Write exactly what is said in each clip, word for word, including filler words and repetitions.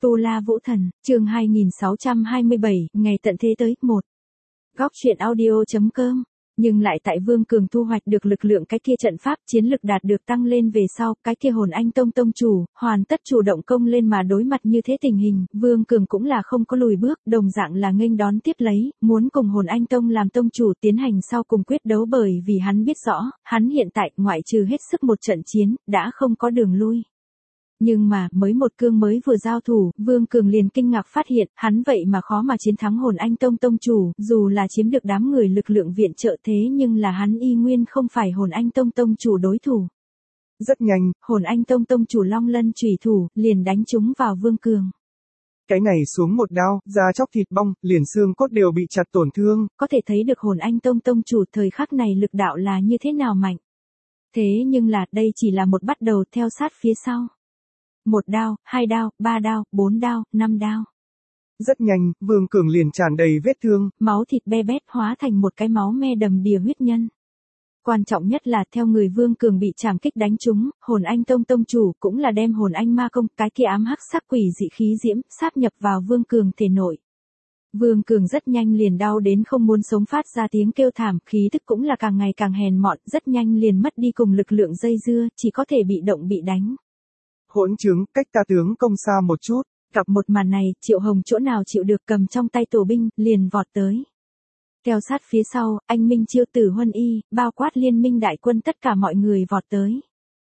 Tu La Vũ Thần, chương hai nghìn sáu trăm hai mươi bảy, ngày tận thế tới, một. Góc truyện audio chấm com. Nhưng lại tại Vương Cường thu hoạch được lực lượng cái kia trận pháp chiến lực đạt được tăng lên về sau, cái kia hồn anh tông tông chủ, hoàn tất chủ động công lên mà đối mặt như thế tình hình, Vương Cường cũng là không có lùi bước, đồng dạng là nghênh đón tiếp lấy, muốn cùng hồn anh tông làm tông chủ tiến hành sau cùng quyết đấu bởi vì hắn biết rõ, hắn hiện tại ngoại trừ hết sức một trận chiến, đã không có đường lui. Nhưng mà, mới một cương mới vừa giao thủ, Vương Cường liền kinh ngạc phát hiện, hắn vậy mà khó mà chiến thắng hồn anh tông tông chủ, dù là chiếm được đám người lực lượng viện trợ thế nhưng là hắn y nguyên không phải hồn anh tông tông chủ đối thủ. Rất nhanh, hồn anh tông tông chủ Long Lân chủy thủ, liền đánh trúng vào Vương Cường. Cái này xuống một đao, da chóc thịt bong, liền xương cốt đều bị chặt tổn thương. Có thể thấy được hồn anh tông tông chủ thời khắc này lực đạo là như thế nào mạnh. Thế nhưng là, đây chỉ là một bắt đầu theo sát phía sau. Một đao, hai đao, ba đao, bốn đao, năm đao. Rất nhanh, Vương Cường liền tràn đầy vết thương. Máu thịt be bét hóa thành một cái máu me đầm đìa huyết nhân. Quan trọng nhất là theo người Vương Cường bị trảm kích đánh trúng, hồn anh tông tông chủ cũng là đem hồn anh ma công cái kia ám hắc sắc quỷ dị khí diễm sáp nhập vào Vương Cường thể nội. Vương Cường rất nhanh liền đau đến không muốn sống phát ra tiếng kêu thảm, khí tức cũng là càng ngày càng hèn mọn, rất nhanh liền mất đi cùng lực lượng dây dưa, chỉ có thể bị động bị đánh. Hỗn chứng, cách ta tướng công xa một chút. Gặp một màn này, Triệu Hồng chỗ nào chịu được cầm trong tay tổ binh, liền vọt tới. Theo sát phía sau, anh Minh Chiêu Tử Huân Y, bao quát liên minh đại quân tất cả mọi người vọt tới.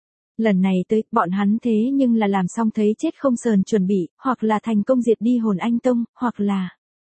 Lần này tới, bọn hắn thế nhưng là làm xong thấy chết không sờn chuẩn bị, hoặc là thành công diệt đi hồn anh tông, hoặc là...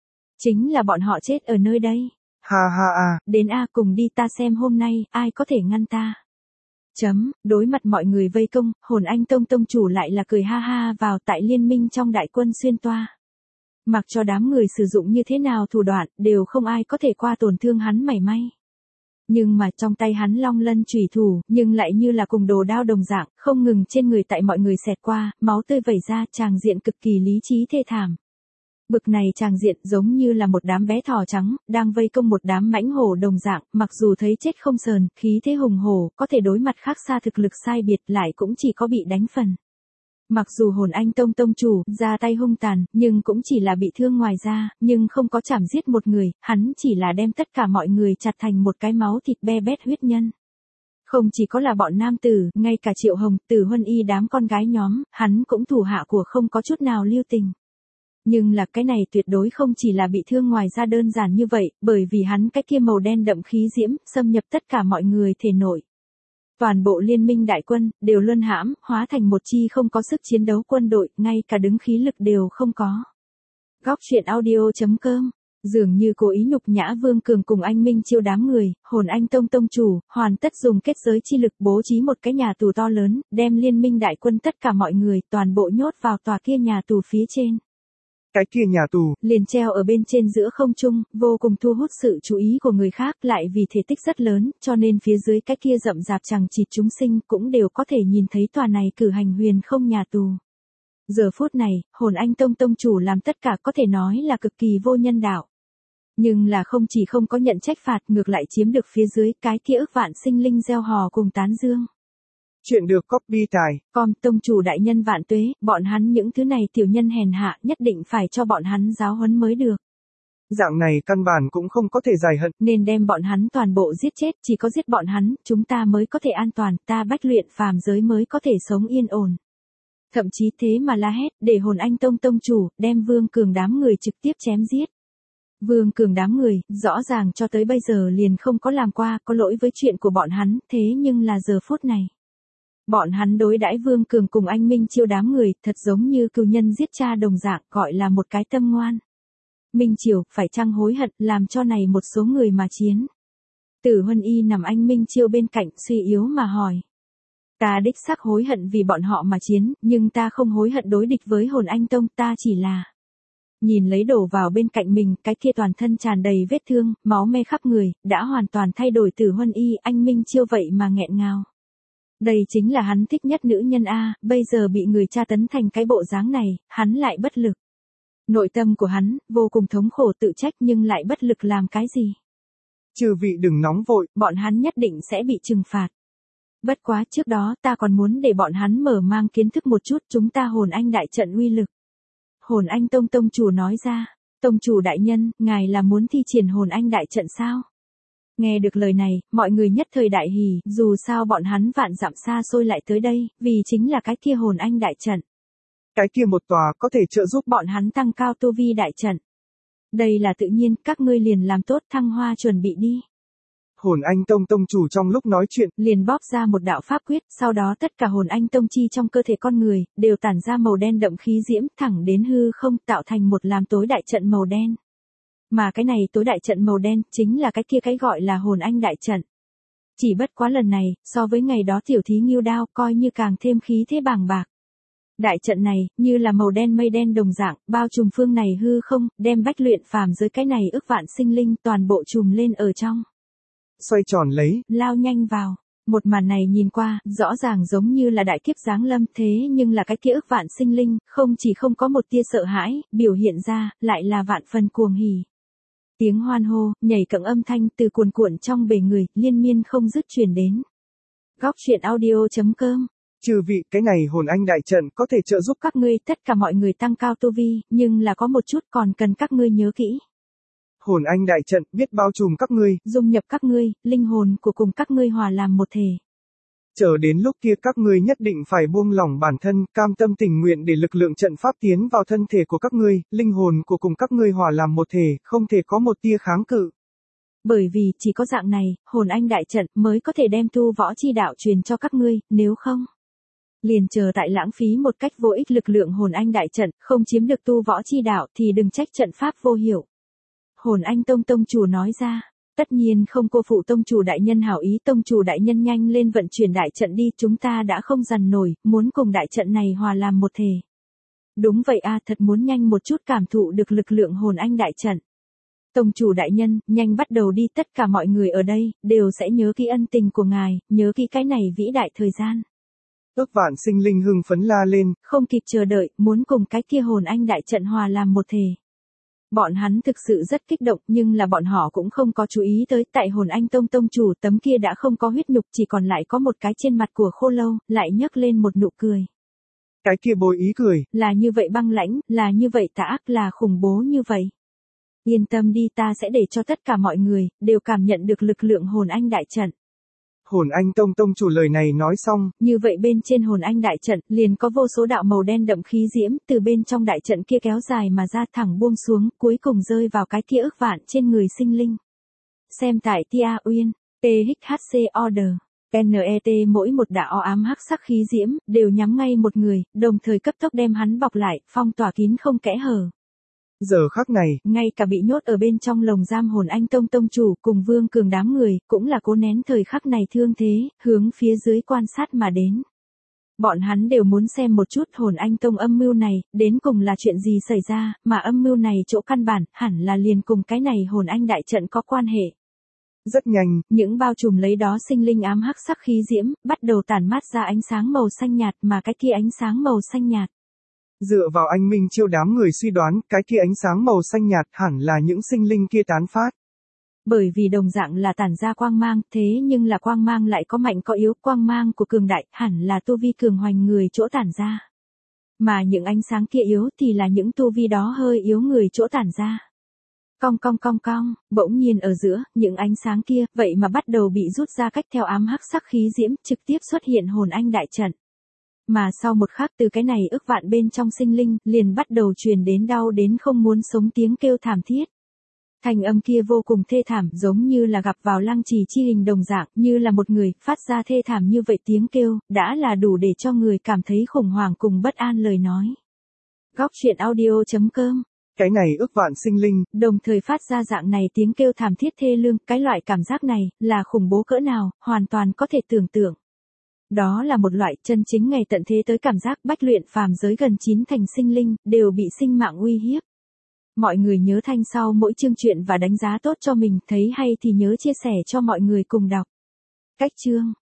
chính là bọn họ chết ở nơi đây. Ha ha à. Đến A cùng đi ta xem hôm nay, ai có thể ngăn ta. Chấm, đối mặt mọi người vây công, hồn anh tông tông chủ lại là cười ha ha vào tại liên minh trong đại quân xuyên toa. Mặc cho đám người sử dụng như thế nào thủ đoạn, đều không ai có thể qua tổn thương hắn mảy may. Nhưng mà trong tay hắn Long Lân chủy thủ, nhưng lại như là cùng đồ đao đồng dạng, không ngừng trên người tại mọi người xẹt qua, máu tươi vẩy ra, tràng diện cực kỳ lý trí thê thảm. Bực này tràng diện giống như là một đám bé thỏ trắng, đang vây công một đám mãnh hổ đồng dạng, mặc dù thấy chết không sờn, khí thế hùng hổ, có thể đối mặt khác xa thực lực sai biệt lại cũng chỉ có bị đánh phần. Mặc dù hồn anh tông tông chủ, ra tay hung tàn, nhưng cũng chỉ là bị thương ngoài ra, nhưng không có chảm giết một người, hắn chỉ là đem tất cả mọi người chặt thành một cái máu thịt be bét huyết nhân. Không chỉ có là bọn nam tử, ngay cả Triệu Hồng, Tử Huân Y đám con gái nhóm, hắn cũng thủ hạ của không có chút nào lưu tình. Nhưng là cái này tuyệt đối không chỉ là bị thương ngoài ra đơn giản như vậy, bởi vì hắn cái kia màu đen đậm khí diễm, xâm nhập tất cả mọi người thể nội. Toàn bộ liên minh đại quân, đều luân hãm, hóa thành một chi không có sức chiến đấu quân đội, ngay cả đứng khí lực đều không có. Góc truyện audio chấm com. Dường như cố ý nhục nhã Vương Cường cùng anh Minh Chiêu đám người, hồn anh tông tông chủ, hoàn tất dùng kết giới chi lực bố trí một cái nhà tù to lớn, đem liên minh đại quân tất cả mọi người, toàn bộ nhốt vào tòa kia nhà tù phía trên. Cái kia nhà tù, liền treo ở bên trên giữa không trung, vô cùng thu hút sự chú ý của người khác, lại vì thể tích rất lớn, cho nên phía dưới cái kia rậm rạp chằng chịt chúng sinh cũng đều có thể nhìn thấy tòa này cử hành huyền không nhà tù. Giờ phút này, hồn anh tông tông chủ làm tất cả có thể nói là cực kỳ vô nhân đạo. Nhưng là không chỉ không có nhận trách phạt, ngược lại chiếm được phía dưới cái kia ức vạn sinh linh gieo hò cùng tán dương. Chuyện được copy tài. Com tông chủ đại nhân vạn tuế, bọn hắn những thứ này tiểu nhân hèn hạ, nhất định phải cho bọn hắn giáo huấn mới được. Dạng này căn bản cũng không có thể giải hận. Nên đem bọn hắn toàn bộ giết chết, chỉ có giết bọn hắn, chúng ta mới có thể an toàn, ta bách luyện phàm giới mới có thể sống yên ổn. Thậm chí thế mà la hét, để hồn anh tông tông chủ, đem Vương Cường đám người trực tiếp chém giết. Vương Cường đám người, rõ ràng cho tới bây giờ liền không có làm qua, có lỗi với chuyện của bọn hắn, thế nhưng là giờ phút này. Bọn hắn đối đãi Vương Cường cùng anh Minh Chiêu đám người, thật giống như cừu nhân giết cha đồng dạng, gọi là một cái tâm ngoan. Minh Chiêu, phải chăng hối hận, làm cho này một số người mà chiến. Tử Huân Y nằm anh Minh Chiêu bên cạnh, suy yếu mà hỏi. Ta đích xác hối hận vì bọn họ mà chiến, nhưng ta không hối hận đối địch với hồn anh tông, ta chỉ là... Nhìn lấy đổ vào bên cạnh mình, cái kia toàn thân tràn đầy vết thương, máu me khắp người, đã hoàn toàn thay đổi Tử Huân Y, anh Minh Chiêu vậy mà nghẹn ngào. Đây chính là hắn thích nhất nữ nhân A, bây giờ bị người tra tấn thành cái bộ dáng này, hắn lại bất lực. Nội tâm của hắn, vô cùng thống khổ tự trách nhưng lại bất lực làm cái gì. Chư vị đừng nóng vội, bọn hắn nhất định sẽ bị trừng phạt. Bất quá trước đó ta còn muốn để bọn hắn mở mang kiến thức một chút chúng ta hồn anh đại trận uy lực. Hồn Anh Tông tông chủ nói ra, tông chủ đại nhân, ngài là muốn thi triển hồn anh đại trận sao? Nghe được lời này, mọi người nhất thời đại hỉ, dù sao bọn hắn vạn dặm xa xôi lại tới đây, vì chính là cái kia hồn anh đại trận. Cái kia một tòa có thể trợ giúp bọn hắn tăng cao tu vi đại trận. Đây là tự nhiên, các ngươi liền làm tốt thăng hoa chuẩn bị đi. Hồn Anh Tông tông chủ trong lúc nói chuyện, liền bóp ra một đạo pháp quyết, sau đó tất cả hồn anh tông chi trong cơ thể con người, đều tản ra màu đen đậm khí diễm, thẳng đến hư không tạo thành một làm tối đại trận màu đen. Mà cái này tối đại trận màu đen, chính là cái kia cái gọi là hồn anh đại trận. Chỉ bất quá lần này, so với ngày đó tiểu thí nghiêu đao, coi như càng thêm khí thế bàng bạc. Đại trận này, như là màu đen mây đen đồng dạng, bao trùm phương này hư không, đem bách luyện phàm giới cái này ức vạn sinh linh toàn bộ trùm lên ở trong. Xoay tròn lấy, lao nhanh vào. Một màn này nhìn qua, rõ ràng giống như là đại kiếp giáng lâm thế nhưng là cái kia ức vạn sinh linh, không chỉ không có một tia sợ hãi, biểu hiện ra, lại là vạn phần cuồng hỉ. Tiếng hoan hô, nhảy cẫng âm thanh từ cuồn cuộn trong bề người, liên miên không dứt truyền đến. Góc truyện audio chấm com. Trừ vị, cái này hồn anh đại trận có thể trợ giúp các ngươi tất cả mọi người tăng cao tu vi, nhưng là có một chút còn cần các ngươi nhớ kỹ. Hồn anh đại trận biết bao trùm các ngươi, dung nhập các ngươi, linh hồn của cùng các ngươi hòa làm một thể. Chờ đến lúc kia các ngươi nhất định phải buông lỏng bản thân, cam tâm tình nguyện để lực lượng trận pháp tiến vào thân thể của các ngươi, linh hồn của cùng các ngươi hòa làm một thể, không thể có một tia kháng cự. Bởi vì chỉ có dạng này, hồn anh đại trận mới có thể đem tu võ chi đạo truyền cho các ngươi, nếu không liền chờ tại lãng phí một cách vô ích lực lượng hồn anh đại trận, không chiếm được tu võ chi đạo thì đừng trách trận pháp vô hiệu. Hồn Anh Tông tông chủ nói ra, tất nhiên không cô phụ tông chủ đại nhân hảo ý, tông chủ đại nhân nhanh lên vận chuyển đại trận đi, chúng ta đã không dằn nổi, muốn cùng đại trận này hòa làm một thể. Đúng vậy a, thật muốn nhanh một chút cảm thụ được lực lượng hồn anh đại trận. Tông chủ đại nhân, nhanh bắt đầu đi, tất cả mọi người ở đây, đều sẽ nhớ kỹ ân tình của ngài, nhớ kỹ cái này vĩ đại thời gian. Ước vạn sinh linh hưng phấn la lên, không kịp chờ đợi, muốn cùng cái kia hồn anh đại trận hòa làm một thể. Bọn hắn thực sự rất kích động, nhưng là bọn họ cũng không có chú ý tới, tại hồn anh tông tông chủ tấm kia đã không có huyết nhục, chỉ còn lại có một cái trên mặt của khô lâu, lại nhấc lên một nụ cười. Cái kia bồi ý cười, là như vậy băng lãnh, là như vậy tà ác, là khủng bố như vậy. Yên tâm đi, ta sẽ để cho tất cả mọi người, đều cảm nhận được lực lượng hồn anh đại trận. Hồn Anh Tông tông chủ lời này nói xong, như vậy bên trên hồn anh đại trận, liền có vô số đạo màu đen đậm khí diễm, từ bên trong đại trận kia kéo dài mà ra thẳng buông xuống, cuối cùng rơi vào cái kia ức vạn trên người sinh linh. Xem tại Tia Uyên, tê hát xê Order, en e tê mỗi một đạo ám hắc sắc khí diễm, đều nhắm ngay một người, đồng thời cấp tốc đem hắn bọc lại, phong tỏa kín không kẽ hở. Giờ khắc này, ngay cả bị nhốt ở bên trong lồng giam hồn anh tông tông chủ cùng Vương Cường đám người, cũng là cố nén thời khắc này thương thế, hướng phía dưới quan sát mà đến. Bọn hắn đều muốn xem một chút hồn anh tông âm mưu này, đến cùng là chuyện gì xảy ra, mà âm mưu này chỗ căn bản, hẳn là liền cùng cái này hồn anh đại trận có quan hệ. Rất nhanh, những bao trùm lấy đó sinh linh ám hắc sắc khí diễm, bắt đầu tản mát ra ánh sáng màu xanh nhạt, mà cái kia ánh sáng màu xanh nhạt. Dựa vào anh Minh Chiêu đám người suy đoán, cái kia ánh sáng màu xanh nhạt hẳn là những sinh linh kia tán phát. Bởi vì đồng dạng là tản ra quang mang, thế nhưng là quang mang lại có mạnh có yếu, quang mang của cường đại, hẳn là tu vi cường hoành người chỗ tản ra. Mà những ánh sáng kia yếu thì là những tu vi đó hơi yếu người chỗ tản ra. Cong cong cong cong, bỗng nhiên ở giữa, những ánh sáng kia, vậy mà bắt đầu bị rút ra cách theo ám hắc sắc khí diễm, trực tiếp xuất hiện hồn anh đại trận. Mà sau một khắc từ cái này ức vạn bên trong sinh linh, liền bắt đầu truyền đến đau đến không muốn sống tiếng kêu thảm thiết. Thanh âm kia vô cùng thê thảm, giống như là gặp vào lăng trì chi hình đồng dạng, như là một người, phát ra thê thảm như vậy tiếng kêu, đã là đủ để cho người cảm thấy khủng hoảng cùng bất an lời nói. Góc truyện audio chấm com. Cái này ức vạn sinh linh, đồng thời phát ra dạng này tiếng kêu thảm thiết thê lương, cái loại cảm giác này, là khủng bố cỡ nào, hoàn toàn có thể tưởng tượng. Đó là một loại chân chính ngày tận thế tới cảm giác bách luyện phàm giới gần chín thành sinh linh, đều bị sinh mạng uy hiếp. Mọi người nhớ thanh sau mỗi chương truyện và đánh giá tốt cho mình, thấy hay thì nhớ chia sẻ cho mọi người cùng đọc. Cách chương